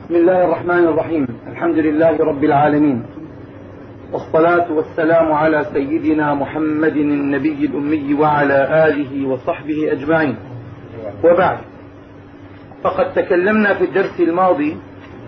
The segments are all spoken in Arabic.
بسم الله الرحمن الرحيم. الحمد لله رب العالمين، والصلاة والسلام على سيدنا محمد النبي الأمي وعلى آله وصحبه أجمعين، وبعد. فقد تكلمنا في الدرس الماضي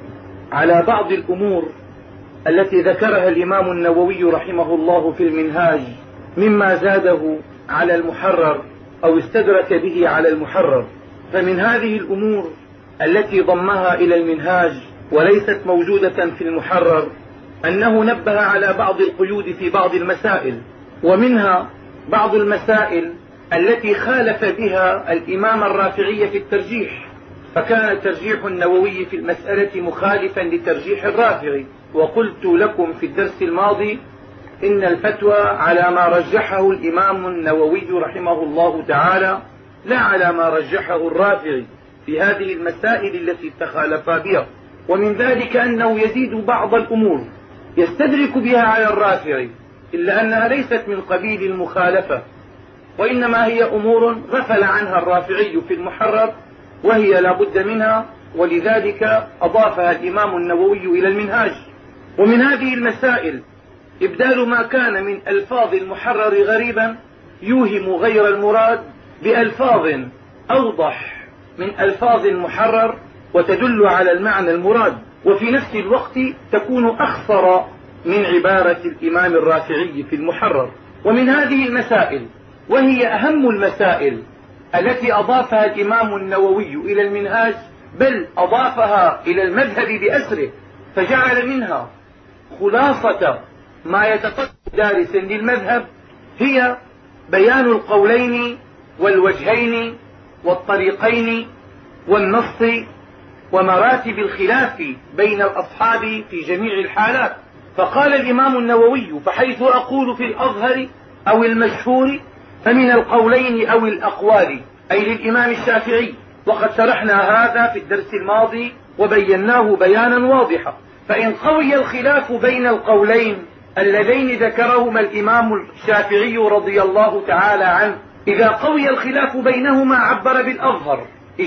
على بعض الأمور التي ذكرها الإمام النووي رحمه الله في المنهاج مما زاده على المحرر أو استدرك به على المحرر. فمن هذه الأمور التي ضمها إلى المنهاج وليست موجودة في المحرر أنه نبه على بعض القيود في بعض المسائل، ومنها بعض المسائل التي خالف بها الإمام الرافعي في الترجيح، فكان ترجيح النووي في المسألة مخالفا لترجيح الرافعي. وقلت لكم في الدرس الماضي إن الفتوى على ما رجحه الإمام النووي رحمه الله تعالى، لا على ما رجحه الرافعي في هذه المسائل التي تخالفا بها. ومن ذلك أنه يزيد بعض الأمور يستدرك بها على الرافعي، إلا أنها ليست من قبيل المخالفة، وإنما هي أمور غفل عنها الرافعي في المحرر وهي لا بد منها، ولذلك أضافها الإمام النووي إلى المنهاج. ومن هذه المسائل إبدال ما كان من ألفاظ المحرر غريبا يوهم غير المراد بألفاظ أوضح من ألفاظ المحرر وتدل على المعنى المراد، وفي نفس الوقت تكون أخصر من عبارة الإمام الرافعي في المحرر. ومن هذه المسائل، وهي أهم المسائل التي أضافها الإمام النووي إلى المنهاج، بل أضافها إلى المذهب بأسره، فجعل منها خلاصة ما يتطلب دارس للمذهب، هي بيان القولين والوجهين والطريقين والنص ومراتب الخلاف بين الأصحاب في جميع الحالات. فقال الإمام النووي: فحيث أقول في الأظهر أو المشهور فمن القولين أو الأقوال، أي للإمام الشافعي. وقد شرحنا هذا في الدرس الماضي وبيناه بيانا واضحا. فإن قوي الخلاف بين القولين اللذين ذكرهما الإمام الشافعي رضي الله تعالى عنه، إذا قوي الخلاف بينهما عبر بالأظهر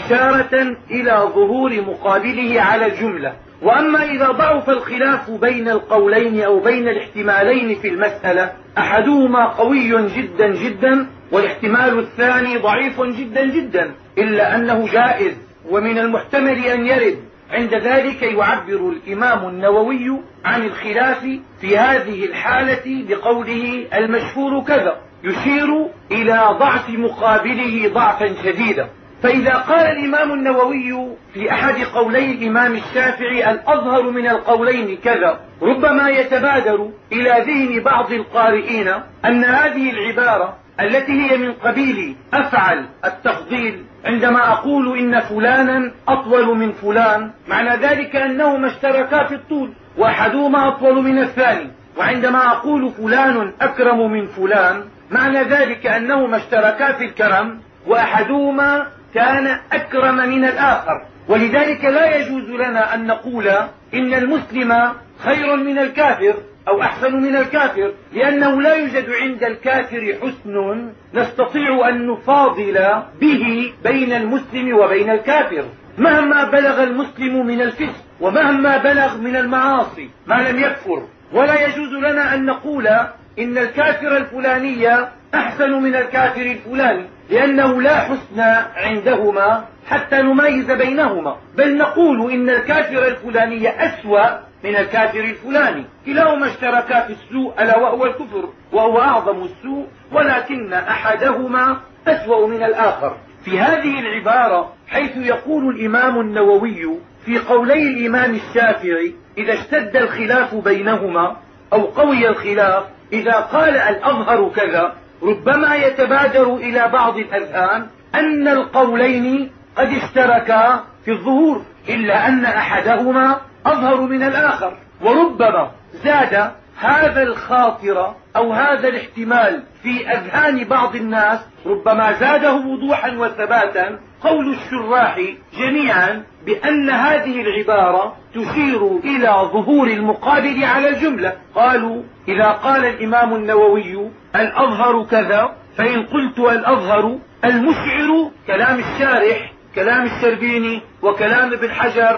إشارة إلى ظهور مقابله على الجملة. وأما إذا ضعف الخلاف بين القولين أو بين الاحتمالين في المسألة، أحدهما قوي جدا جدا والاحتمال الثاني ضعيف جدا جدا، إلا أنه جائز ومن المحتمل أن يرد، عند ذلك يعبر الإمام النووي عن الخلاف في هذه الحالة بقوله: المشهور كذا، يشير إلى ضعف مقابله ضعفا شديدا. فإذا قال الإمام النووي في أحد قولي الإمام الشافعي: الأظهر من القولين كذا، ربما يتبادر إلى ذهن بعض القارئين أن هذه العبارة التي هي من قبيل أفعل التفضيل، عندما أقول إن فلانا أطول من فلان، معنى ذلك أنهما اشتركا في الطول وأحدهما أطول من الثاني. وعندما أقول فلان أكرم من فلان، معنى ذلك أنهما اشتركا في الكرم وأحدهما كان أكرم من الآخر. ولذلك لا يجوز لنا أن نقول إن المسلم خير من الكافر أو أحسن من الكافر، لأنه لا يوجد عند الكافر حسن نستطيع أن نفاضل به بين المسلم وبين الكافر، مهما بلغ المسلم من الفسق ومهما بلغ من المعاصي ما لم يكفر. ولا يجوز لنا أن نقول إن الكافر الفلاني أحسن من الكافر الفلاني، لأنه لا حسن عندهما حتى نميز بينهما، بل نقول إن الكافر الفلاني أسوأ من الكافر الفلاني. كلاهما اشتركا في السوء، ألا وهو الكفر، وهو أعظم السوء، ولكن أحدهما أسوأ من الآخر. في هذه العبارة حيث يقول الإمام النووي في قولي الإمام الشافعي: إذا اشتد الخلاف بينهما أو قوي الخلاف، إذا قال الأظهر كذا، ربما يتبادر إلى بعض الأذهان أن القولين قد اشتركا في الظهور، إلا أن أحدهما أظهر من الآخر. وربما زاد هذا الخاطر أو هذا الاحتمال في أذهان بعض الناس، ربما زاده وضوحا وثباتا قول الشراح جميعا بأن هذه العبارة تشير إلى ظهور المقابل على الجملة. قالوا: إذا قال الإمام النووي الأظهر كذا، فإن قلت الأظهر المشعر كلام الشارح، كلام الشربيني وكلام ابن حجر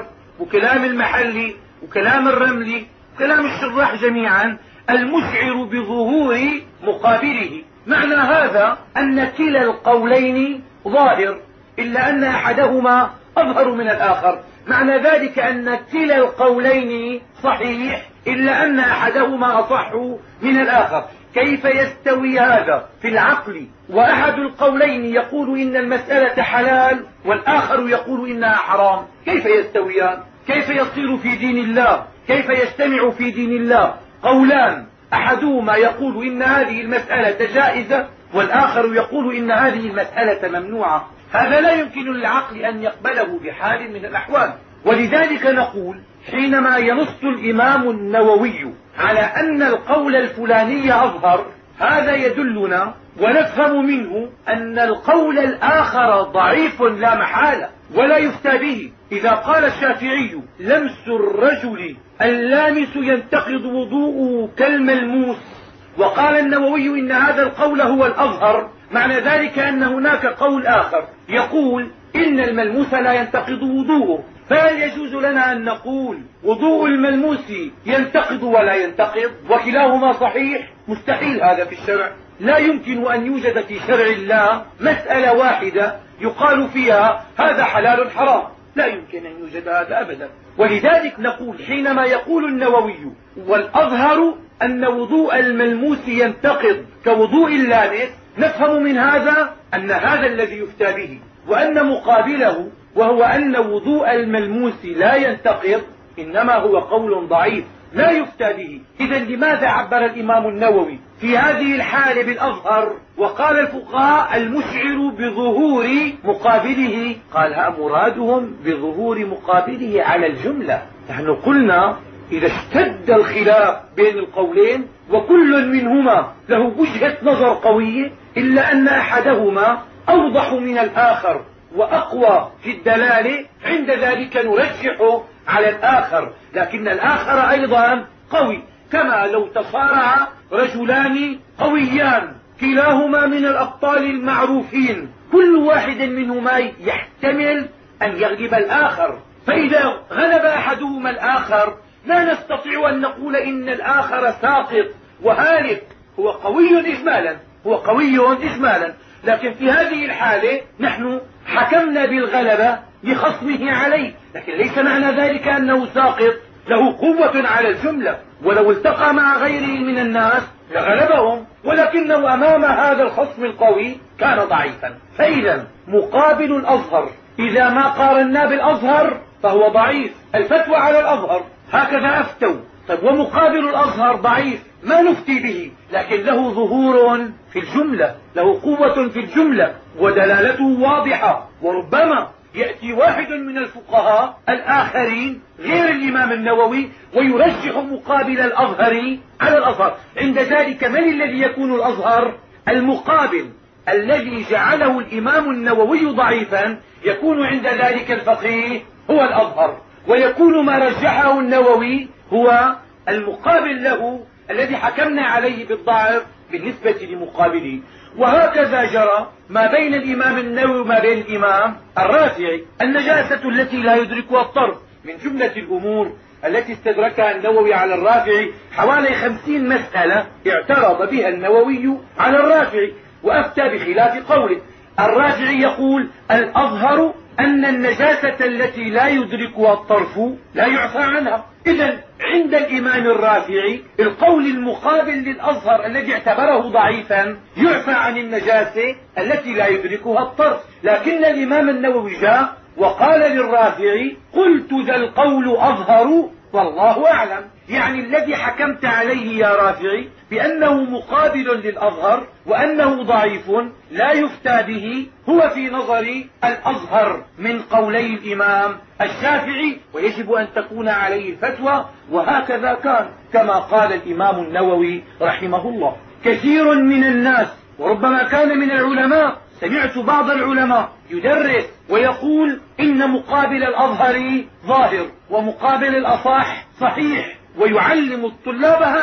وكلام المحلي وكلام الرملي وكلام الشراح جميعا المشعر بظهور مقابله. معنى هذا أن كلا القولين ظاهر إلا أن أحدهما أظهر من الآخر. معنى ذلك أن كلا القولين صحيح إلا أن أحدهما أصح من الآخر. كيف يستوي هذا في العقل وأحد القولين يقول إن المسألة حلال والآخر يقول إنها حرام؟ كيف يستويان؟ كيف يصير في دين الله؟ كيف يجتمع في دين الله قولان أحدهما يقول إن هذه المسألة جائزة والآخر يقول إن هذه المسألة ممنوعة؟ هذا لا يمكن للعقل أن يقبله بحال من الأحوال. ولذلك نقول حينما ينص الإمام النووي على أن القول الفلاني أظهر، هذا يدلنا ونفهم منه أن القول الآخر ضعيف لا محالة ولا يفتى به. إذا قال الشافعي لمس الرجل اللامس ينتقض وضوءه كالملموس، وقال النووي إن هذا القول هو الأظهر، معنى ذلك أن هناك قول آخر يقول إن الملموس لا ينتقض وضوءه. فهل يجوز لنا أن نقول وضوء الملموس ينتقض ولا ينتقض وكلاهما صحيح؟ مستحيل هذا في الشرع. لا يمكن أن يوجد في شرع الله مسألة واحدة يقال فيها هذا حلال حرام، لا يمكن أن يوجد هذا أبدا. ولذلك نقول حينما يقول النووي والأظهر أن وضوء الملموس ينتقض كوضوء اللامس، نفهم من هذا أن هذا الذي يفتى به، وأن مقابله وهو أن وضوء الملموس لا ينتقض إنما هو قول ضعيف لا يفتى به. إذا لماذا عبر الإمام النووي في هذه الحالة بالأظهر وقال الفقهاء المشعر بظهور مقابله؟ قال مرادهم بظهور مقابله على الجملة. نحن قلنا إذا اشتد الخلاف بين القولين وكل منهما له وجهة نظر قوية إلا أن أحدهما أوضح من الآخر وأقوى في الدلالة، عند ذلك نرجح على الآخر، لكن الآخر أيضا قوي. كما لو تصارع رجلان قويان كلاهما من الأبطال المعروفين، كل واحد منهما يحتمل أن يغلب الآخر، فإذا غلب أحدهما الآخر لا نستطيع أن نقول إن الآخر ساقط وهالك، هو قوي إجمالا، هو قوي إجمالا. لكن في هذه الحالة نحن حكمنا بالغلبة لخصمه عليه، لكن ليس معنى ذلك أنه ساقط، له قوة على الجملة، ولو التقى مع غيره من الناس لغلبهم، ولكنه أمام هذا الخصم القوي كان ضعيفا. فإذا مقابل الأظهر إذا ما قارنا بالأظهر فهو ضعيف، الفتوى على الأظهر هكذا أفتوا. طيب ومقابل الأظهر ضعيف ما نفتي به، لكن له ظهور في الجملة، له قوة في الجملة ودلالته واضحة. وربما يأتي واحد من الفقهاء الآخرين غير الإمام النووي ويرجح مقابل الأظهر على الأظهر، عند ذلك من الذي يكون الأظهر؟ المقابل الذي جعله الإمام النووي ضعيفا يكون عند ذلك الفقيه هو الأظهر، ويكون ما رجحه النووي هو المقابل له الذي حكمنا عليه بالضعف بالنسبة لمقابله. وهكذا جرى ما بين الإمام النووي وما بين الإمام الرافعي. النجاسة التي لا يدركها الطرف من جملة الأمور التي استدركها النووي على الرافعي حوالي 50 مسألة اعترض بها النووي على الرافعي وأفتى بخلاف قوله. الرافعي يقول الأظهر أن النجاسة التي لا يدركها الطرف لا يعفى عنها. إذن عند الإمام الرافعي القول المقابل للأظهر الذي اعتبره ضعيفا يعفى عن النجاسة التي لا يدركها الطرف. لكن الإمام النووي جاء وقال للرافعي قلت ذا القول أظهر والله أعلم، يعني الذي حكمت عليه يا رافعي بأنه مقابل للأظهر وأنه ضعيف لا يفتى به هو في نظري الأظهر من قولي الإمام الشافعي، ويجب أن تكون عليه الفتوى. وهكذا كان كما قال الإمام النووي رحمه الله. كثير من الناس وربما كان من العلماء، سمعت بعض العلماء يدرس ويقول إن مقابل الأظهر ظاهر ومقابل الأصح صحيح، ويعلم الطلاب هذا.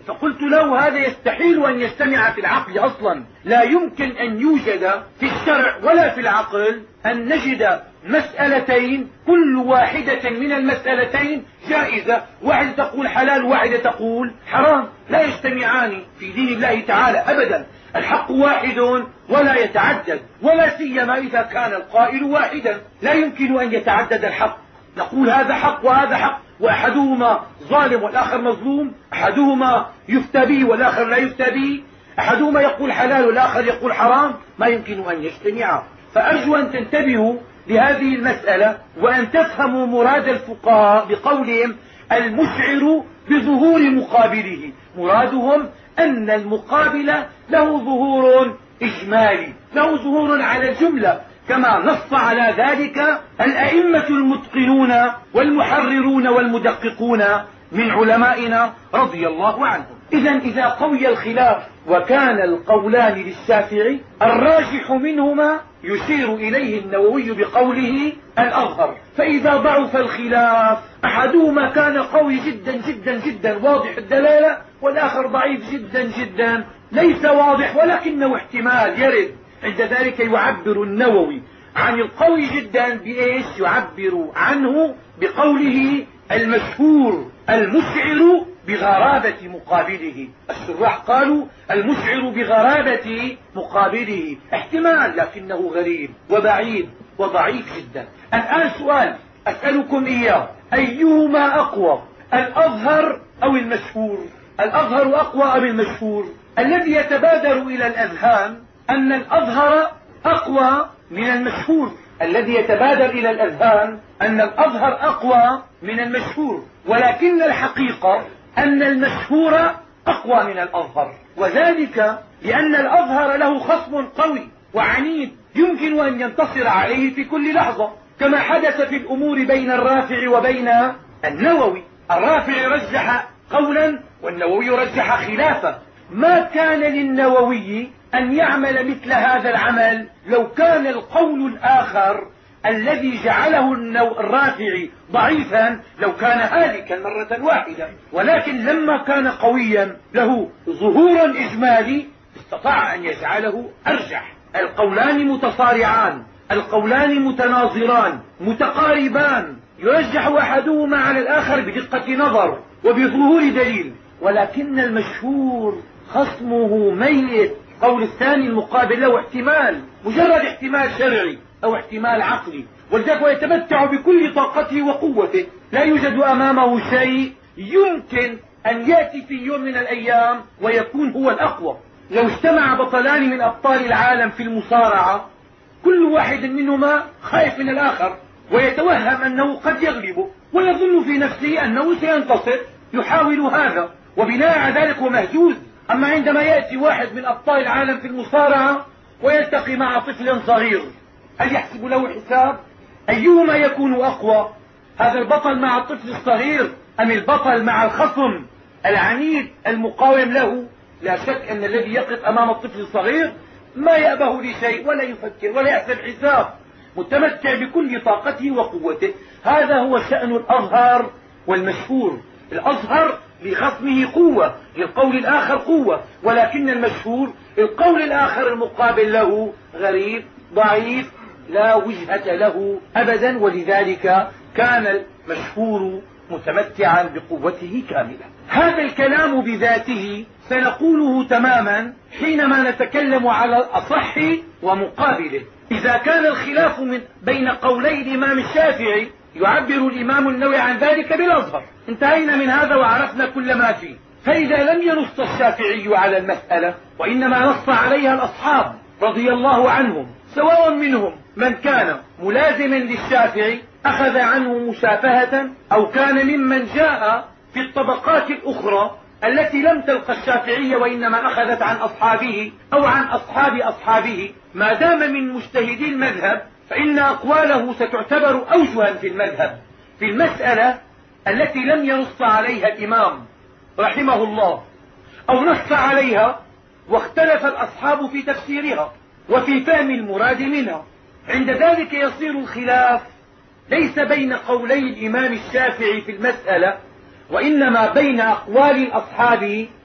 فقلت له هذا يستحيل أن يجتمع في العقل أصلا، لا يمكن أن يوجد في الشرع ولا في العقل أن نجد مسألتين كل واحدة من المسألتين جائزة، واحدة تقول حلال وواحدة تقول حرام، لا يجتمعان في دين الله تعالى أبدا. الحق واحد ولا يتعدد، ولا سيما إذا كان القائل واحدا، لا يمكن أن يتعدد الحق. نقول هذا حق وهذا حق، وأحدهما ظالم والآخر مظلوم، أحدهما يفتى به والآخر لا يفتى به، أحدهما يقول حلال والآخر يقول حرام، ما يمكن أن يجتمعا. فأرجو أن تنتبهوا لهذه المسألة، وأن تفهموا مراد الفقهاء بقولهم المشعر بظهور مقابله. مرادهم أن المقابل له ظهور إجمالي، له ظهور على الجملة، كما نص على ذلك الأئمة المتقنون والمحررون والمدققون من علمائنا رضي الله عنهم. إذا قوي الخلاف وكان القولان للشافعي، الراجح منهما يشير إليه النووي بقوله الأظهر. فإذا ضعف الخلاف، أحدهما كان قوي جدا جدا جدا واضح الدلالة، والآخر ضعيف جدا جدا ليس واضح ولكنه احتمال يرد، عند ذلك يعبر النووي عن القوي جدا بإيش؟ يعبر عنه بقوله المشهور المشعر بغرابة مقابله. الشراح قالوا المشعر بغرابة مقابله، احتمال لكنه غريب وبعيد وضعيف جدا. الآن سؤال أسألكم إياه، أيهما أقوى، الأظهر أو المشهور؟ الأظهر أقوى أم المشهور؟ الذي يتبادر إلى الأذهان أن الأظهر أقوى من المشهور، الذي يتبادر إلى الأذهان أن الأظهر أقوى من المشهور، ولكن الحقيقة أن المشهور أقوى من الأظهر، وذلك لأن الأظهر له خصم قوي وعنيد يمكن أن ينتصر عليه في كل لحظة، كما حدث في الأمور بين الرافع وبين النووي. الرافع رجح قولا والنووي رجح خلافه. ما كان للنووي أن يعمل مثل هذا العمل لو كان القول الآخر الذي جعله الرافعي ضعيفا لو كان هالكا مرة واحدة، ولكن لما كان قويا له ظهور إجمالي استطاع أن يجعله أرجح. القولان متصارعان، القولان متناظران متقاربان، يرجح أحدهما على الآخر بدقة نظر وبظهور دليل، ولكن المشهور خصمه ميت. قول الثاني المقابل له احتمال، مجرد احتمال شرعي أو احتمال عقلي، ولذلك هو يتمتع بكل طاقته وقوته، لا يوجد أمامه شيء يمكن أن يأتي في يوم من الأيام ويكون هو الأقوى. لو اجتمع بطلان من أبطال العالم في المصارعة، كل واحد منهما خائف من الآخر ويتوهم أنه قد يغلبه ويظن في نفسه أنه سينتصر، يحاول هذا وبناء على ذلك هو مهزوز. أما عندما يأتي واحد من أبطال العالم في المصارعة ويلتقي مع طفل صغير، هل يحسب له حساب؟ أيهما يكون أقوى، هذا البطل مع الطفل الصغير أم البطل مع الخصم العنيد المقاوم له؟ لا شك أن الذي يقف أمام الطفل الصغير ما يأبه لشيء ولا يفكر ولا يحسب حساب، متمتع بكل طاقته وقوته. هذا هو شأن الأظهر والمشهور. الأظهر لخصمه قوة، للقول الآخر قوة، ولكن المشهور القول الآخر المقابل له غريب ضعيف لا وجهة له أبدا، ولذلك كان المشهور متمتعا بقوته كاملة. هذا الكلام بذاته سنقوله تماما حينما نتكلم على الأصح ومقابله. إذا كان الخلاف بين قولي الإمام الشافعي يعبر الإمام النووي عن ذلك بالأظهر، انتهينا من هذا وعرفنا كل ما فيه. فإذا لم ينص الشافعي على المسألة وإنما نص عليها الأصحاب رضي الله عنهم، سواء منهم من كان ملازما للشافعي أخذ عنه مشافهة، أو كان ممن جاء في الطبقات الأخرى التي لم تلقى الشافعي وإنما أخذت عن أصحابه أو عن أصحاب أصحابه، ما دام من مجتهدي المذهب فإن أقواله ستعتبر أوجها في المذهب في المسألة التي لم ينص عليها الإمام رحمه الله، أو نص عليها واختلف الأصحاب في تفسيرها وفي فهم المراد منها. عند ذلك يصير الخلاف ليس بين قولي الإمام الشافعي في المسألة، وإنما بين أقوال الأصحاب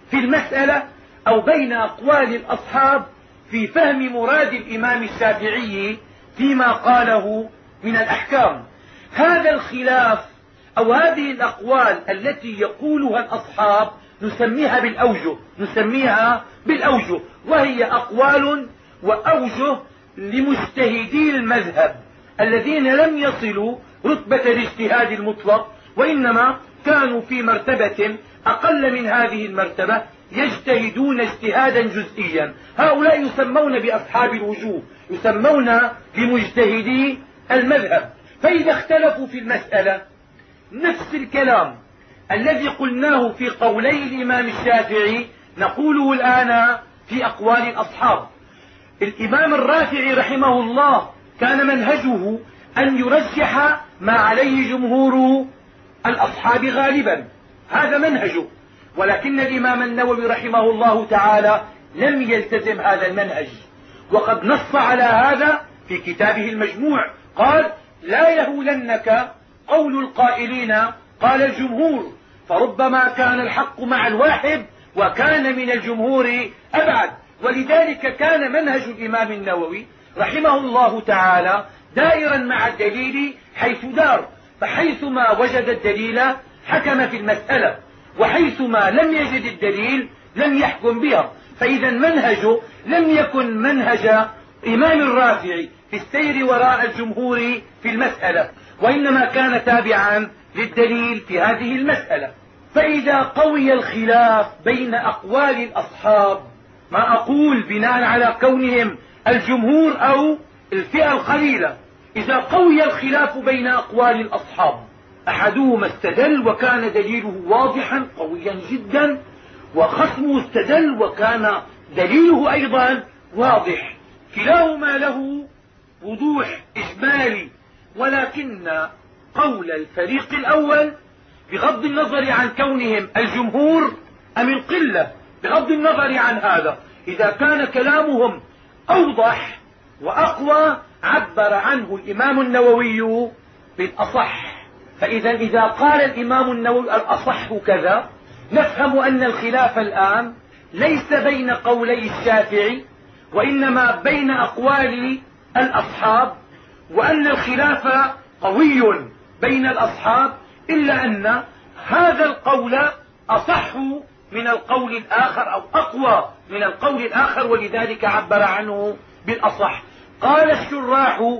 في المسألة أو بين أقوال الأصحاب في فهم مراد الإمام الشافعي فيما قاله من الأحكام. هذا الخلاف أو هذه الأقوال التي يقولها الأصحاب نسميها بالأوجه، وهي أقوال وأوجه لمجتهدي المذهب الذين لم يصلوا رتبة الاجتهاد المطلق، وإنما كانوا في مرتبة أقل من هذه المرتبة يجتهدون اجتهادا جزئيا. هؤلاء يسمون بأصحاب الوجوه، يسمون بمجتهدي المذهب. فإذا اختلفوا في المسألة نفس الكلام الذي قلناه في قولي الإمام الشافعي نقوله الآن في أقوال الأصحاب. الإمام الرافعي رحمه الله كان منهجه أن يرجح ما عليه جمهور الأصحاب غالبا، هذا منهجه. ولكن الإمام النووي رحمه الله تعالى لم يلتزم هذا المنهج، وقد نص على هذا في كتابه المجموع، قال: لا يهولنك قول القائلين قال الجمهور، فربما كان الحق مع الواحد وكان من الجمهور أبعد. ولذلك كان منهج الإمام النووي رحمه الله تعالى دائرا مع الدليل حيث دار، فحيثما وجد الدليل حكم في المسألة، وحيثما لم يجد الدليل لم يحكم بها. فإذا منهجه لم يكن منهج إمام الرافعي في السير وراء الجمهور في المسألة، وإنما كان تابعا للدليل في هذه المسألة. فإذا قوي الخلاف بين أقوال الأصحاب، ما أقول بناء على كونهم الجمهور أو الفئة القليلة، إذا قوي الخلاف بين أقوال الأصحاب أحدهما استدل وكان دليله واضحا قويا جدا، وخصمه استدل وكان دليله أيضا واضح، كلاهما له وضوح إجمالي، ولكن قول الفريق الأول بغض النظر عن كونهم الجمهور أم القلة، بغض النظر عن هذا، إذا كان كلامهم أوضح وأقوى عبر عنه الإمام النووي بالأصح. فإذا إذا قال الإمام النووي الأصح كذا، نفهم أن الخلاف الآن ليس بين قولي الشافعي وإنما بين أقوال الأصحاب، وأن الخلاف قوي بين الأصحاب، إلا أن هذا القول أصح من القول الآخر أو أقوى من القول الآخر، ولذلك عبر عنه بالأصح. قال الشراح: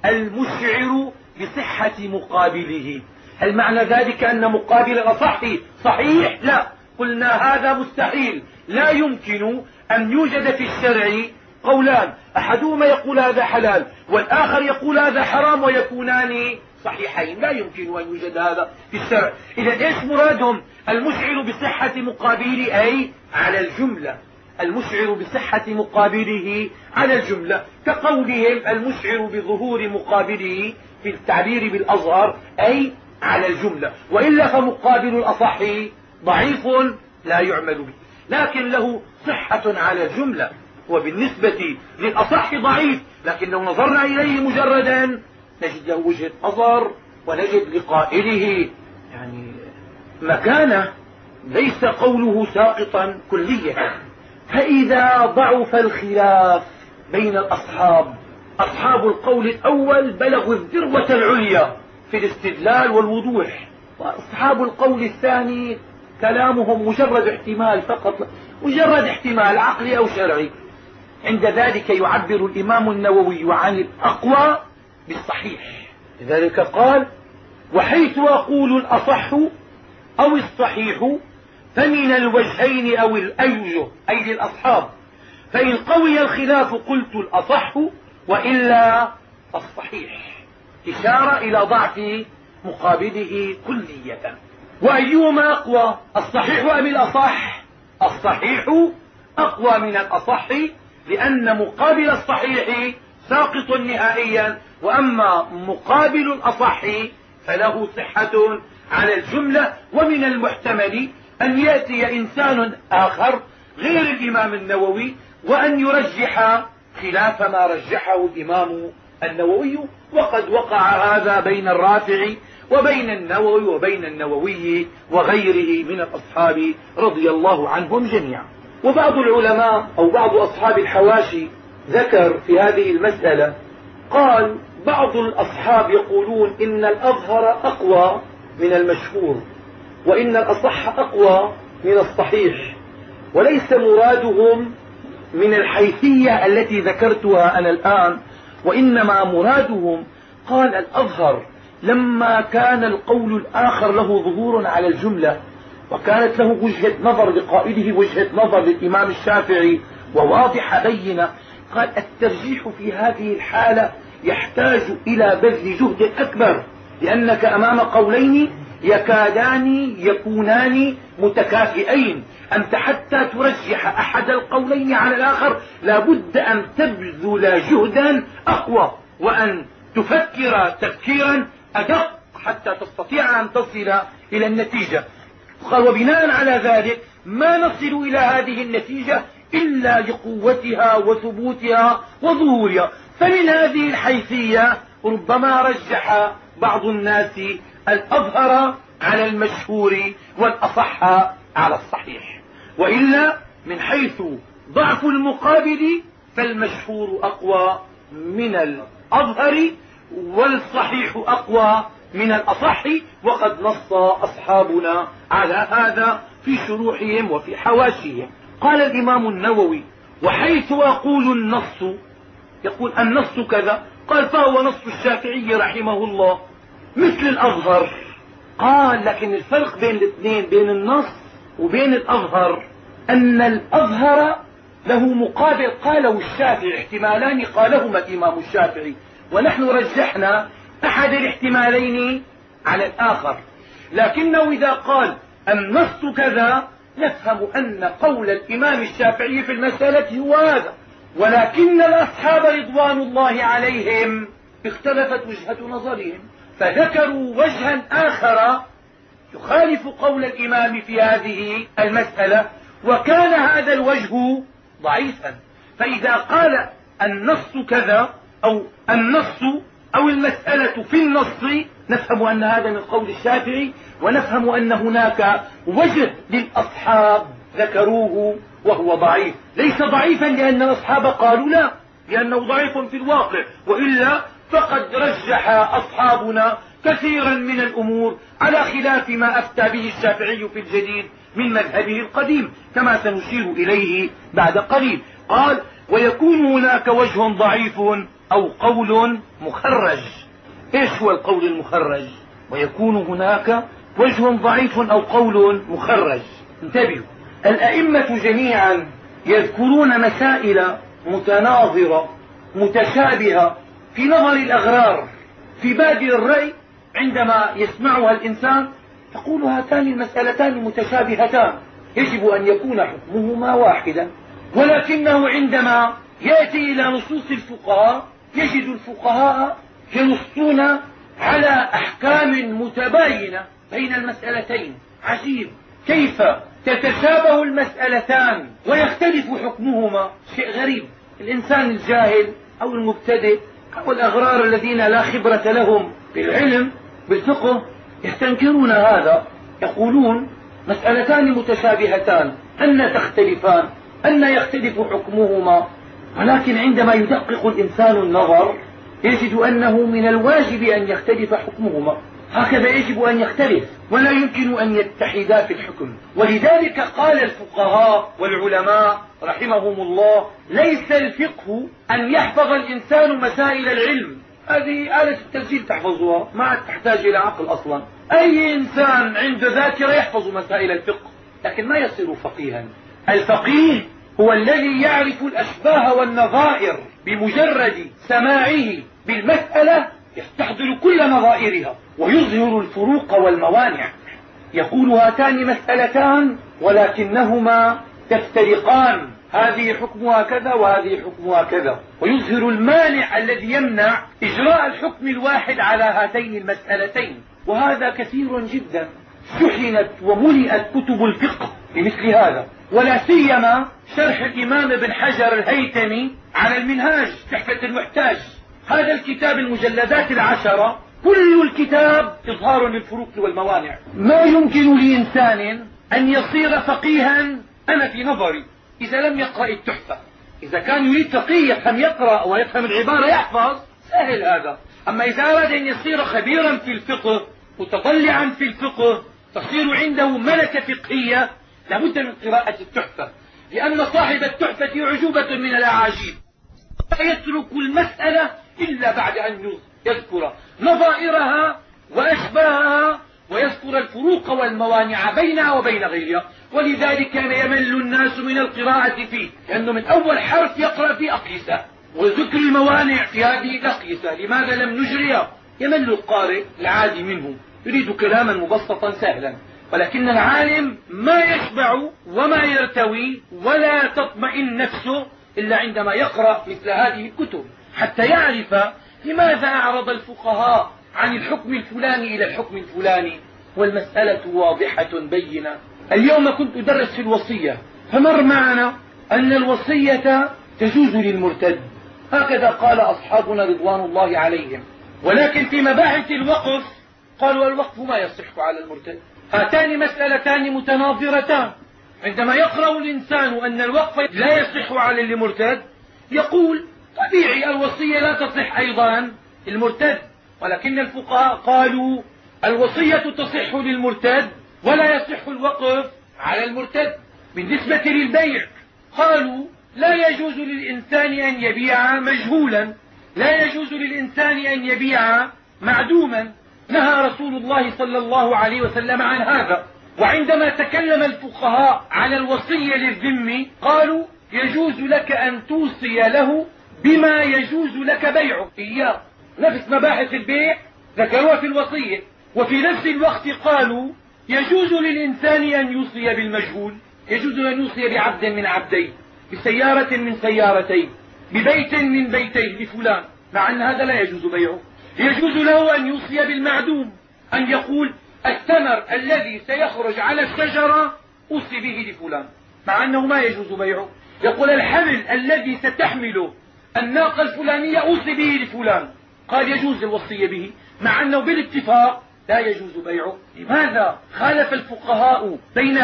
المشعر بصحة مقابله. هل معنى ذلك أن مقابل الأصح صحيح؟ لا، قلنا هذا مستحيل، لا يمكن أن يوجد في الشرع قولان أحدهما يقول هذا حلال والآخر يقول هذا حرام ويكونان صحيحين، لا يمكن أن يوجد هذا في الشرع. إذا إيش مرادهم؟ المشعر بصحة مقابله أي على الجملة، المشعر بصحة مقابله على الجملة، كقولهم المشعر بظهور مقابله في التعبير بالأظهر أي على الجملة، وإلا فمقابل الأصح ضعيف لا يعمل به، لكن له صحة على الجملة، وبالنسبة للأصح ضعيف، لكن لو نظرنا إليه مجردا نجد له وجهة نظر ونجد لقائله يعني مكانه، ليس قوله ساقطا كليا. فإذا ضعف الخلاف بين الأصحاب، أصحاب القول الأول بلغوا الذروة العليا في الاستدلال والوضوح، وأصحاب القول الثاني كلامهم مجرد احتمال فقط، مجرد احتمال عقلي أو شرعي. عند ذلك يعبر الإمام النووي عن الأقوى بالصحيح، لذلك قال: وحيث أقول الأصح أو الصحيح فمن الوجهين أو الأوجه أي للأصحاب، فإن قوي الخلاف قلت الأصح وإلا الصحيح، إشارة إلى ضعف مقابله كلية. وأيهما أقوى، الصحيح أم الأصح؟ الصحيح أقوى من الأصح، لأن مقابل الصحيح ساقط نهائيا، وأما مقابل الأصح فله صحة على الجملة. ومن المحتمل أن يأتي إنسان آخر غير الإمام النووي وأن يرجح خلاف ما رجحه الإمام النووي، وقد وقع هذا بين الرافعي وبين النووي وبين النووي وغيره من الأصحاب رضي الله عنهم جميعا. وبعض العلماء أو بعض أصحاب الحواشي ذكر في هذه المسألة، قال بعض الأصحاب يقولون إن الأظهر أقوى من المشهور، وإن الأصح أقوى من الصحيح، وليس مرادهم من الحيثية التي ذكرتها أنا الآن، وإنما مرادهم قال الأظهر لما كان القول الآخر له ظهور على الجملة، وكانت له وجهة نظر لقائله وجهة نظر للإمام الشافعي وواضحة بينة، قال الترجيح في هذه الحالة يحتاج إلى بذل جهد أكبر، لأنك أمام قولين يكادان يكونان متكافئين. أنت حتى ترجح أحد القولين على الآخر لابد أن تبذل جهدا أقوى، وأن تفكر تفكيرا أدق حتى تستطيع أن تصل إلى النتيجة. قال وبناء على ذلك ما نصل إلى هذه النتيجة إلا لقوتها وثبوتها وظهورها. فمن هذه الحيثية ربما رجح بعض الناس الأظهر على المشهور والأصح على الصحيح، وإلا من حيث ضعف المقابل فالمشهور أقوى من الأظهر والصحيح أقوى من الأصح، وقد نص أصحابنا على هذا في شروحهم وفي حواشيهم. قال الإمام النووي وحيث أقول النص، يقول النص كذا، قال فهو نص الشافعي رحمه الله مثل الأظهر. قال لكن الفرق بين الاثنين، بين النص وبين الأظهر، أن الأظهر له مقابل قاله الشافعي، احتمالان قالهما الإمام الشافعي، ونحن رجحنا أحد الاحتمالين على الآخر. لكنه إذا قال النص كذا نفهم أن قول الإمام الشافعي في المسألة هو هذا، ولكن الأصحاب رضوان الله عليهم اختلفت وجهة نظرهم فذكروا وجها آخر يخالف قول الإمام في هذه المسألة، وكان هذا الوجه ضعيفا. فإذا قال النص كذا أو النص أو المسألة في النص نفهم أن هذا من قول الشافعي، ونفهم أن هناك وجه للأصحاب ذكروه وهو ضعيف. ليس ضعيفا لأن الأصحاب قالوا لا، لأنه ضعيف في الواقع، وإلا فقد رجح أصحابنا كثيرا من الأمور على خلاف ما أفتى به الشافعي في الجديد من مذهبه القديم، كما سنشير إليه بعد قليل. قال ويكون هناك وجه ضعيف أو قول مخرج. إيش هو القول المخرج؟ ويكون هناك وجه ضعيف أو قول مخرج. انتبهوا، الأئمة جميعا يذكرون مسائل متناظرة متشابهة في نظر الأغرار، في بادئ الرأي عندما يسمعها الإنسان تقول هاتان المسألتان متشابهتان يجب أن يكون حكمهما واحدا، ولكنه عندما يأتي إلى نصوص الفقهاء يجد الفقهاء ينصون على أحكام متباينة بين المسألتين. عجيب كيف تتشابه المسألتان ويختلف حكمهما، شيء غريب. الإنسان الجاهل أو المبتدئ أو الأغرار الذين لا خبرة لهم بالعلم بالفقه يستنكرون هذا، يقولون مسألتان متشابهتان أن تختلفان، أن يختلف حكمهما. ولكن عندما يدقق الإنسان النظر يجد أنه من الواجب أن يختلف حكمهما، هكذا يجب أن يختلف، ولا يمكن أن يتحدا في الحكم. ولذلك قال الفقهاء والعلماء رحمهم الله ليس الفقه أن يحفظ الإنسان مسائل العلم، هذه آلة التسجيل تحفظها ما تحتاج إلى عقل أصلا. أي إنسان عنده ذاكرة يحفظ مسائل الفقه، لكن ما يصير فقيها. الفقيه هو الذي يعرف الأشباه والنظائر، بمجرد سماعه بالمسألة يستحضر كل نظائرها ويظهر الفروق والموانع، يقول هاتان مسألتان ولكنهما تفترقان، هذه حكمها كذا وهذه حكمها كذا، ويظهر المانع الذي يمنع إجراء الحكم الواحد على هاتين المسألتين. وهذا كثير جدا، شحنت وملئت كتب الفقه بمثل هذا، ولا سيما شرح الإمام ابن حجر الهيثمي على المنهاج تحفة المحتاج. هذا الكتاب المجلدات 10 كل الكتاب إظهار للفروق والموانع. ما يمكن لإنسان أن يصير فقيها أنا في نظري إذا لم يقرأ التحفة. إذا كان يريد فقيه يفهم يقرأ ويفهم العبارة يحفظ سهل هذا. أما إذا أراد أن يصير خبيرا في الفقه متطلعا في الفقه تصير عنده ملكة فقهية لابد من قراءة التحفة، لأن صاحب التحفة عجوبة من الأعاجيب لا يترك المسألة إلا بعد أن يذكر نظائرها وأشباهها ويذكر الفروق والموانع بينها وبين غيرها. ولذلك كان يمل الناس من القراءة فيه، لأنه من أول حرف يقرأ في أقيسة وذكر الموانع في هذه الأقيسة لماذا لم نجريها. يمل القارئ العادي منه، يريد كلاما مبسطا سهلا، ولكن العالم ما يشبع وما يرتوي ولا تطمئن نفسه إلا عندما يقرأ مثل هذه الكتب حتى يعرف لماذا أعرض الفقهاء عن الحكم الفلاني إلى الحكم الفلاني، والمسألة واضحة بينة. اليوم كنت أدرس في الوصية، فمر معنا أن الوصية تجوز للمرتد، هكذا قال أصحابنا رضوان الله عليهم. ولكن في مباحث الوقف قالوا الوقف ما يصح على المرتد. هاتان مسألتان متناظرتان. عندما يقرأ الإنسان أن الوقف لا يصح على المرتد يقول طبيعي الوصية لا تصح أيضا المرتد، ولكن الفقهاء قالوا الوصية تصح للمرتد ولا يصح الوقف على المرتد. بالنسبة للبيع قالوا لا يجوز للإنسان أن يبيع مجهولا، لا يجوز للإنسان أن يبيع معدوما، نهى رسول الله صلى الله عليه وسلم عن هذا. وعندما تكلم الفقهاء على الوصية للذمي قالوا يجوز لك أن توصي له بما يجوز لك بيعه إياه. نفس مباحث البيع ذكروها في الوصية. وفي نفس الوقت قالوا يجوز للإنسان أن يوصي بالمجهول، يجوز أن يوصي بعبد من عبدين، بسيارة من سيارتين، ببيت من بيتين لفلان، مع أن هذا لا يجوز بيعه. يجوز له أن يوصي بالمعدوم، أن يقول الثمر الذي سيخرج على الشجرة أوصي به لفلان، مع أنه ما يجوز بيعه. يقول الحمل الذي ستحمله الناقة الفلانية أوصي به لفلان، قال يجوز الوصية به، مع أنه بالاتفاق لا يجوز بيعه. لماذا خالف الفقهاء بين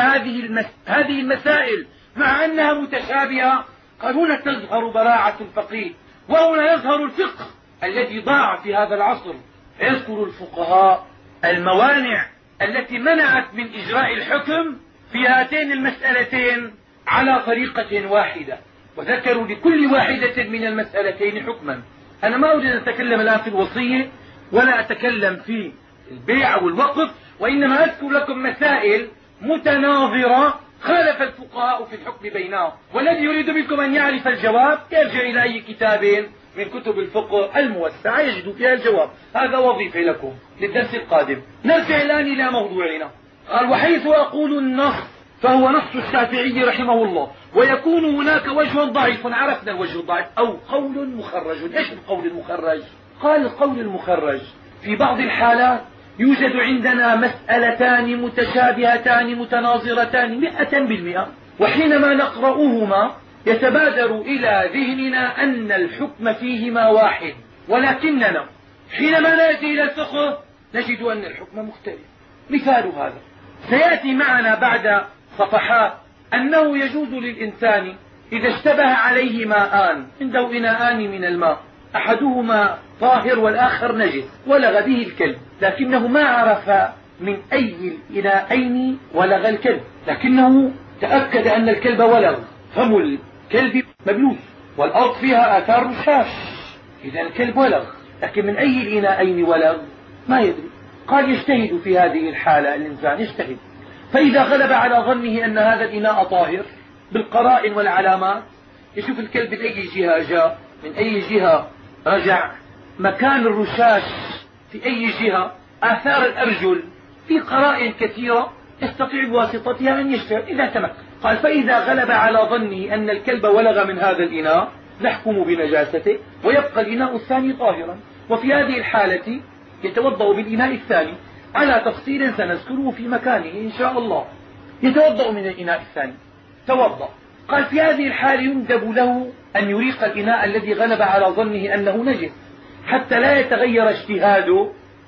هذه المسائل مع أنها متشابهة؟ قال هنا تظهر براعة الفقيه وهنا يظهر الفقه الذي ضاع في هذا العصر. يذكر الفقهاء الموانع التي منعت من إجراء الحكم في هاتين المسألتين على طريقة واحدة، وذكروا لكل واحدة من المسألتين حكما. أنا ما أريد أن أتكلم الآن في الوصية ولا أتكلم في البيع أو الوقف، وإنما أذكر لكم مسائل متناظرة خالف الفقهاء في الحكم بينهم. والذي يريد منكم أن يعرف الجواب يرجع إلى أي كتاب من كتب الفقه الموسعة يجد فيها الجواب. هذا وظيفة لكم للدرس القادم. نرجع الآن إلى موضوعنا. قال وحيث أقول النص فهو نص الشافعي رحمه الله، ويكون هناك وجه ضعيف، عرفنا الوجه الضعيف، أو قول مخرج. ايش القول المخرج؟ قال القول المخرج في بعض الحالات يوجد عندنا مسألتان متشابهتان متناظرتان 100%، وحينما نقرأهما يتبادر إلى ذهننا أن الحكم فيهما واحد، ولكننا حينما نأتي إلى الفقه نجد أن الحكم مختلف. مثال هذا سيأتي معنا بعد صفحات أنه يجوز للإنسان إذا اشتبه عليه ماءان، عنده إناءان من الماء، أحدهما طاهر والآخر نجس، ولغ به الكلب، لكنه ما عرف من أي الإناءين ولغ الكلب، لكنه تأكد أن الكلب ولغ، فم الكلب مبلوس والأرض فيها آثار رشاش، إذا الكلب ولغ، لكن من أي الإناءين ولغ ما يدري. قال يجتهد في هذه الحالة، الإنسان يجتهد، فإذا غلب على ظنه أن هذا الإناء طاهر بالقرائن والعلامات يشوف الكلب من أي جهة جاء، من أي جهة رجع، مكان الرشاش في أي جهة، آثار الأرجل، في قرائن كثيرة يستطيع بواسطتها أن يجتهد إذا تمكن. قال فإذا غلب على ظنه أن الكلب ولغ من هذا الإناء نحكم بنجاسته ويبقى الإناء الثاني طاهرا، وفي هذه الحالة يتوضأ بالإناء الثاني على تفصيل سنذكره في مكانه إن شاء الله. يتوضأ من الإناء الثاني، توضأ. قال في هذه الحال يندب له أن يريق الإناء الذي غلب على ظنه أنه نجس حتى لا يتغير اجتهاده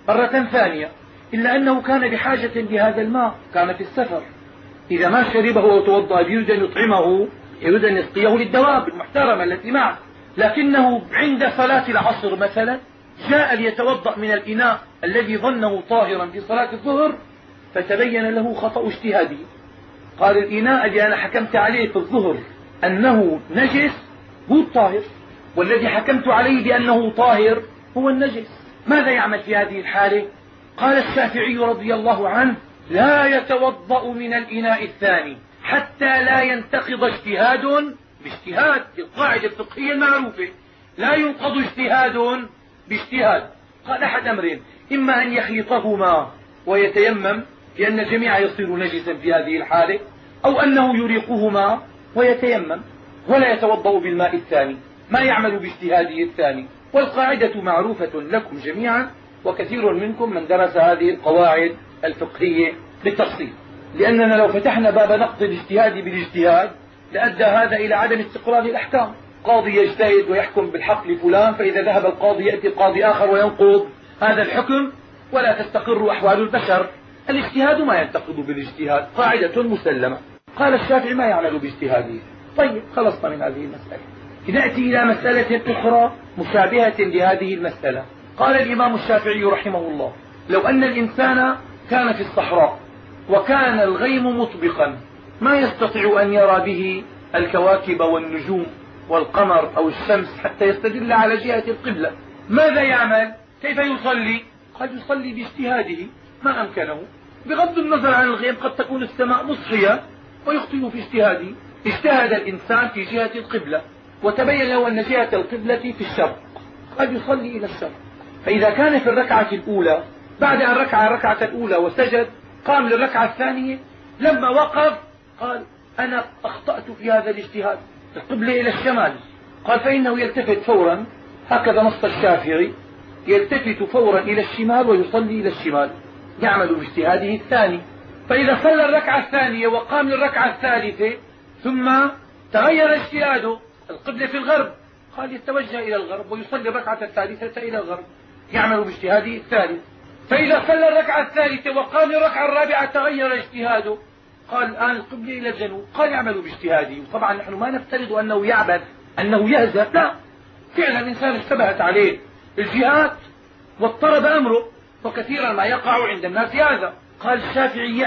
مرة ثانية، إلا أنه كان بحاجة لهذا الماء، كان في السفر، إذا ما شربه وتوضأ يريد أن يطعمه، يريد أن يسقيه للدواب المحترمة التي معه، لكنه عند صلاة العصر مثلا جاء ليتوضأ من الإناء الذي ظنه طاهرا في صلاة الظهر، فتبين له خطأ اجتهاده. قال الإناء الذي أنا حكمت عليه في الظهر أنه نجس هو الطاهر، والذي حكمت عليه بأنه طاهر هو النجس. ماذا يعمل في هذه الحالة؟ قال الشافعي رضي الله عنه: لا يتوضأ من الإناء الثاني حتى لا ينتقض اجتهاد باجتهاد. القاعدة الفقهية المعروفة: لا ينقض اجتهاد باجتهاد. قال أحد أمرين: إما أن يخلطهما ويتيمم لأن الجميع يصير نجسا في هذه الحالة، أو أنه يريقهما ويتيمم ولا يتوضأ بالماء الثاني، ما يعمل باجتهاده الثاني. والقاعدة معروفة لكم جميعا، وكثير منكم من درس هذه القواعد الفقهية بالتفصيل. لأننا لو فتحنا باب نقض الاجتهاد بالاجتهاد لأدى هذا إلى عدم استقرار الأحكام. قاضي يجتهد ويحكم بالحق لفلان، فإذا ذهب القاضي يأتي قاضي آخر وينقض هذا الحكم، ولا تستقر أحوال البشر. الاجتهاد ما ينتقض بالاجتهاد، قاعدة مسلمة. قال الشافعي: ما يعمل باجتهاده. طيب، خلصنا من هذه المسألة. نأتي إلى مسألة أخرى مشابهة لهذه المسألة. قال الإمام الشافعي رحمه الله: لو أن الإنسان كان في الصحراء وكان الغيم مطبقا ما يستطيع أن يرى به الكواكب والنجوم والقمر أو الشمس حتى يستدل على جهة القبلة، ماذا يعمل؟ كيف يصلي؟ قد يصلي باجتهاده ما أمكنه، بغض النظر عن الغيم، قد تكون السماء مصحية ويخطئ في اجتهاده. اجتهد الإنسان في جهة القبلة وتبين له أن جهة القبلة في الشرق، قد يصلي إلى الشرق. فإذا كان في الركعة الأولى بعد أن ركع الركعة الأولى وسجد قام للركعة الثانية، لما وقف قال: أنا أخطأت في هذا الاجتهاد، القبلة إلى الشمال. قال: فإنه يلتفت فورا، هكذا نص الشافعي، يلتفت فورا إلى الشمال ويصلي إلى الشمال، يعمل باجتهاده الثاني. فإذا صلى الركعة الثانية وقام للركعة الثالثة ثم تغير اجتهاده، القبلة في الغرب، قال: يتوجه إلى الغرب ويصلي الركعة الثالثة إلى الغرب، يعمل باجتهاده الثالث. فإذا صلى الركعة الثالثة وقام للركعة الرابعة تغير اجتهاده، قال: الآن القبلة إلى الجنوب، قال: يعمل باجتهاده. طبعا نحن ما نفترض أنه يعبث، أنه يهزأ، لا، فعلا الإنسان اشتبهت عليه الجهات واضطرب أمره، وكثيرا ما يقع عند الناس هذا. قال الشافعي: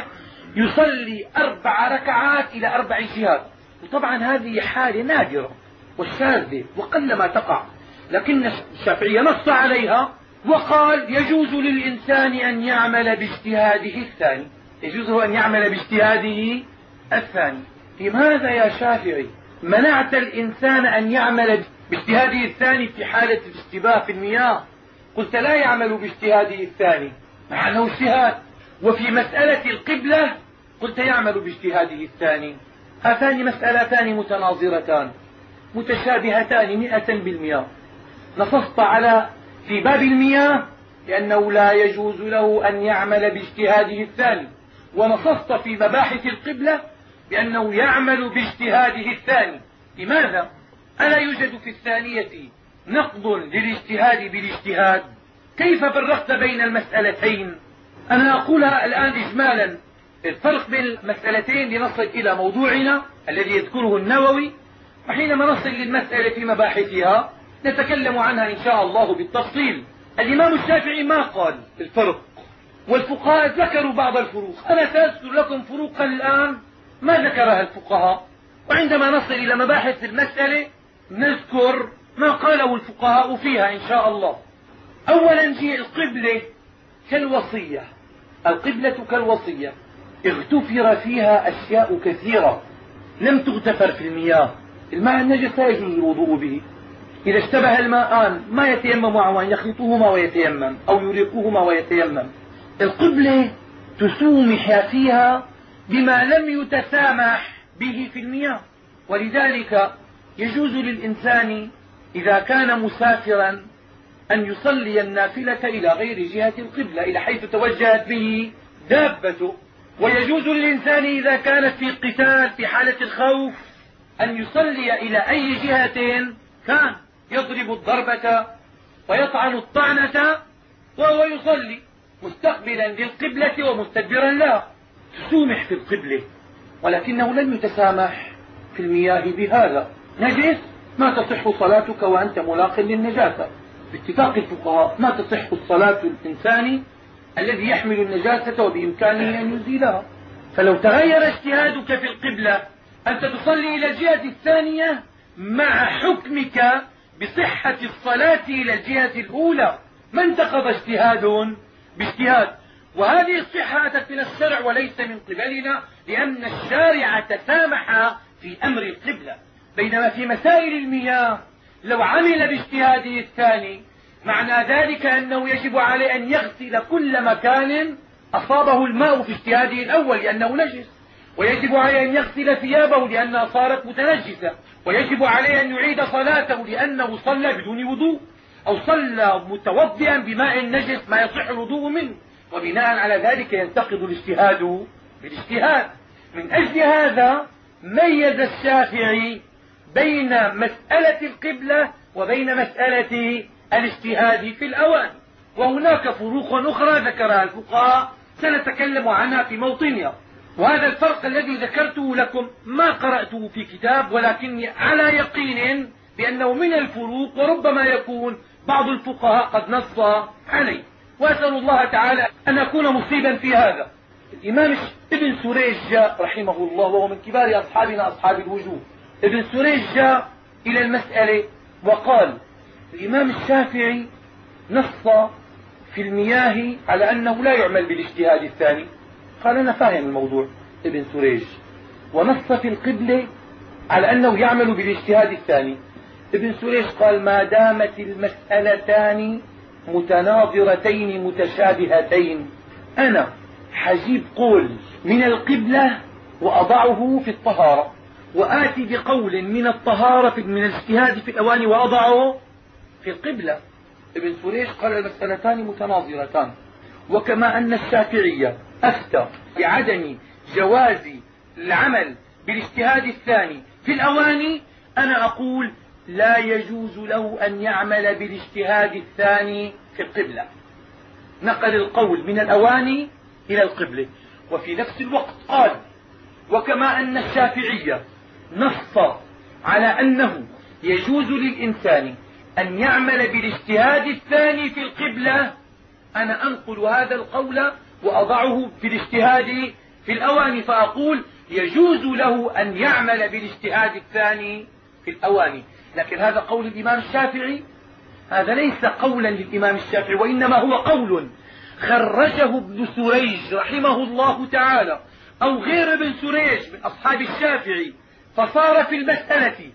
يصلي 4 ركعات إلى 4 جهات. وطبعا هذه حالة نادرة والشاذة وقل ما تقع، لكن الشافعي نص عليها وقال: يجوز للإنسان أن يعمل باجتهاده الثاني، يجوز له أن يعمل باجتهاده الثاني. لماذا يا شافعي منعت الإنسان أن يعمل باجتهاده الثاني في حالة الاشتباه في المياه؟ قلت: لا يعمل باجتهاده الثاني مع أنه اجتهاد. وفي مسألة القبلة قلت: يعمل باجتهاده الثاني. هاتان مسألتان متناظرتان متشابهتان 100%. نصصت على في باب المياه لأنه لا يجوز له أن يعمل باجتهاده الثاني، ونصصت في مباحث القبلة بأنه يعمل باجتهاده الثاني. لماذا؟ ألا يوجد في الثانية نقض للاجتهاد بالاجتهاد؟ كيف فرقت بين المسألتين؟ أنا أقولها الآن إجمالا، الفرق بين المسألتين لنصل إلى موضوعنا الذي يذكره النووي، وحينما نصل للمسألة في مباحثها نتكلم عنها إن شاء الله بالتفصيل. الإمام الشافعي ما قال الفرق، والفقهاء ذكروا بعض الفروق. أنا سأذكر لكم فروقا الآن ما ذكرها الفقهاء، وعندما نصل إلى مباحث المسألة نذكر ما قاله الفقهاء فيها إن شاء الله. أولا جه القبلة كالوصية، القبلة كالوصية اغتفر فيها أشياء كثيرة لم تغتفر في المياه. الماء النجس لا يجوز الوضوء به، إذا اشتبه الماءان ما يتيمم معه، يخلطهما ويتيمم أو يريقهما ويتيمم. القبلة تسامح فيها بما لم يتسامح به في المياه، ولذلك يجوز للإنسان إذا كان مسافرا أن يصلي النافلة إلى غير جهة القبلة، إلى حيث توجهت به دابته. ويجوز للإنسان إذا كانت في قتال في حالة الخوف أن يصلي إلى أي جهة كان، يضرب الضربة ويطعن الطعنة وهو يصلي، مستقبلا للقبلة ومستدبرا لها. تسامح في القبلة، ولكنه لم يتسامح في المياه بهذا. نجس، ما تصح صلاتك وأنت ملاق للنجاسة. باتفاق الفقهاء ما تصح الصلاة الإنسان الذي يحمل النجاسة وبإمكانه أن يزيلها. فلو تغير اجتهادك في القبلة أنت تصلي إلى الجهة الثانية مع حكمك بصحة الصلاة إلى الجهة الأولى. ما انتقض اجتهاد باجتهاد. وهذه الصحة أتت من الشرع وليس من قبلنا، لأن الشارع تسامح في أمر القبلة. بينما في مسائل المياه لو عمل باجتهاده الثاني معنى ذلك أنه يجب عليه أن يغسل كل مكان أصابه الماء في اجتهاده الأول لأنه نجس، ويجب عليه أن يغسل ثيابه لأنها صارت متنجسة، ويجب عليه أن يعيد صلاته لأنه صلى بدون وضوء، أو صلى متوضئا بماء نجس ما يصح الوضوء منه. وبناء على ذلك ينتقض الاجتهاد بالاجتهاد. من أجل هذا ميز الشافعي بين مسألة القبلة وبين مسألة الاجتهاد في الأواني. وهناك فروق أخرى ذكرها الفقهاء سنتكلم عنها في موطنها. وهذا الفرق الذي ذكرته لكم ما قرأته في كتاب، ولكني على يقين بأنه من الفروق، وربما يكون بعض الفقهاء قد نص عليه. وأسأل الله تعالى أن أكون مصيبا في هذا. الإمام ابن سريج رحمه الله، وهو من كبار أصحابنا أصحاب الوجوه، ابن سريج جاء إلى المسألة وقال الإمام الشافعي نص في المياه على أنه لا يعمل بالاجتهاد الثاني. قال أنا فاهم الموضوع ابن سريج. ونص في القبلة على أنه يعمل بالاجتهاد الثاني. ابن سريج قال ما دامت المسألتان متناظرتين متشابهتين أنا حجيب قول من القبلة وأضعه في الطهارة، وآتي بقول من الطهارة من الاجتهاد في الأواني وأضعه في القبلة. ابن سريج قال المسألتان متناظرتان. وكما أن الشافعية أفتى بعدم جواز العمل بالاجتهاد الثاني في الأواني، أنا أقول لا يجوز له أن يعمل بالاجتهاد الثاني في القبلة. نقل القول من الأواني إلى القبلة. وفي نفس الوقت قال وكما أن الشافعية نص على أنه يجوز للإنسان أن يعمل بالاجتهاد الثاني في القبلة، أنا أنقل هذا القول وأضعه في الاجتهاد في الأواني، فأقول يجوز له أن يعمل بالاجتهاد الثاني في الأواني. لكن هذا قول الإمام الشافعي، هذا ليس قولا للإمام الشافعي، وإنما هو قول خرجه ابن سريج رحمه الله تعالى أو غير ابن سريج من أصحاب الشافعي، فصار في المسألة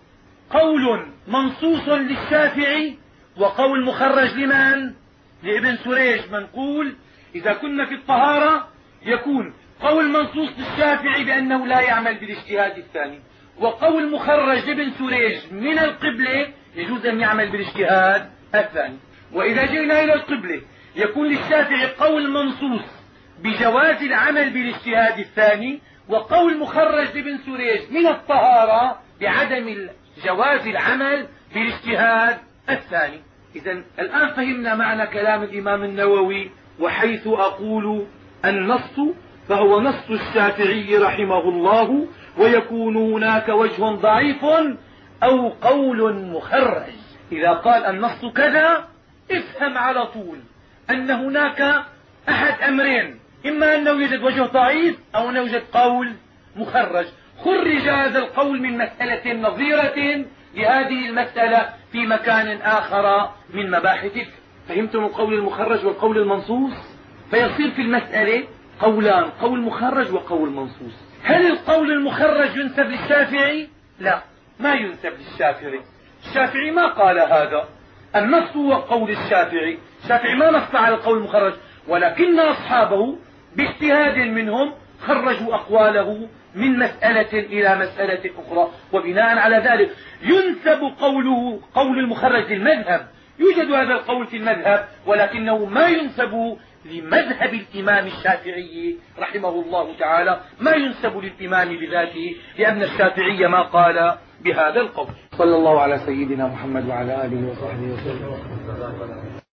قول منصوص للشافعي وقول مخرج لمن؟ لابن سريج. منقول إذا كنا في الطهارة يكون قول منصوص للشافعي بأنه لا يعمل بالاجتهاد الثاني، وقول مخرج لابن سريج من القبلة يجوز أن يعمل بالاجتهاد الثاني. وإذا جئنا إلى القبلة يكون للشافعي قول منصوص بجواز العمل بالاجتهاد الثاني، وقول مخرج لابن سريج من الطهارة بعدم جواز العمل بالاجتهاد الثاني. إذا الآن فهمنا معنى كلام الإمام النووي. وحيث أقول النص فهو نص الشافعي رحمه الله، ويكون هناك وجه ضعيف أو قول مخرج. إذا قال النص كذا افهم على طول أن هناك أحد أمرين، إما أنه يوجد وجه ضعيف أو أنه يوجد قول مخرج. خرج هذا القول من مسألة نظيرة لهذه المسألة في مكان آخر من مباحث. فهمتم القول المخرج والقول المنصوص؟ فيصير في المسألة قولان، قول مخرج وقول منصوص. هل القول المخرج ينسب للشافعي؟ لا، ما ينسب للشافعي. الشافعي ما قال هذا. النص هو قول الشافعي. الشافعي ما نص على القول المخرج، ولكن أصحابه باجتهاد منهم خرجوا أقواله من مسألة إلى مسألة أخرى، وبناء على ذلك ينسب قوله قول المخرج للمذهب. يوجد هذا القول في المذهب، ولكنه ما ينسب لمذهب الإمام الشافعي رحمه الله تعالى، ما ينسب للإمام بذاته، لأن الشافعي ما قال بهذا القول. صلى الله على سيدنا محمد وعلى آله وصحبه وسلم.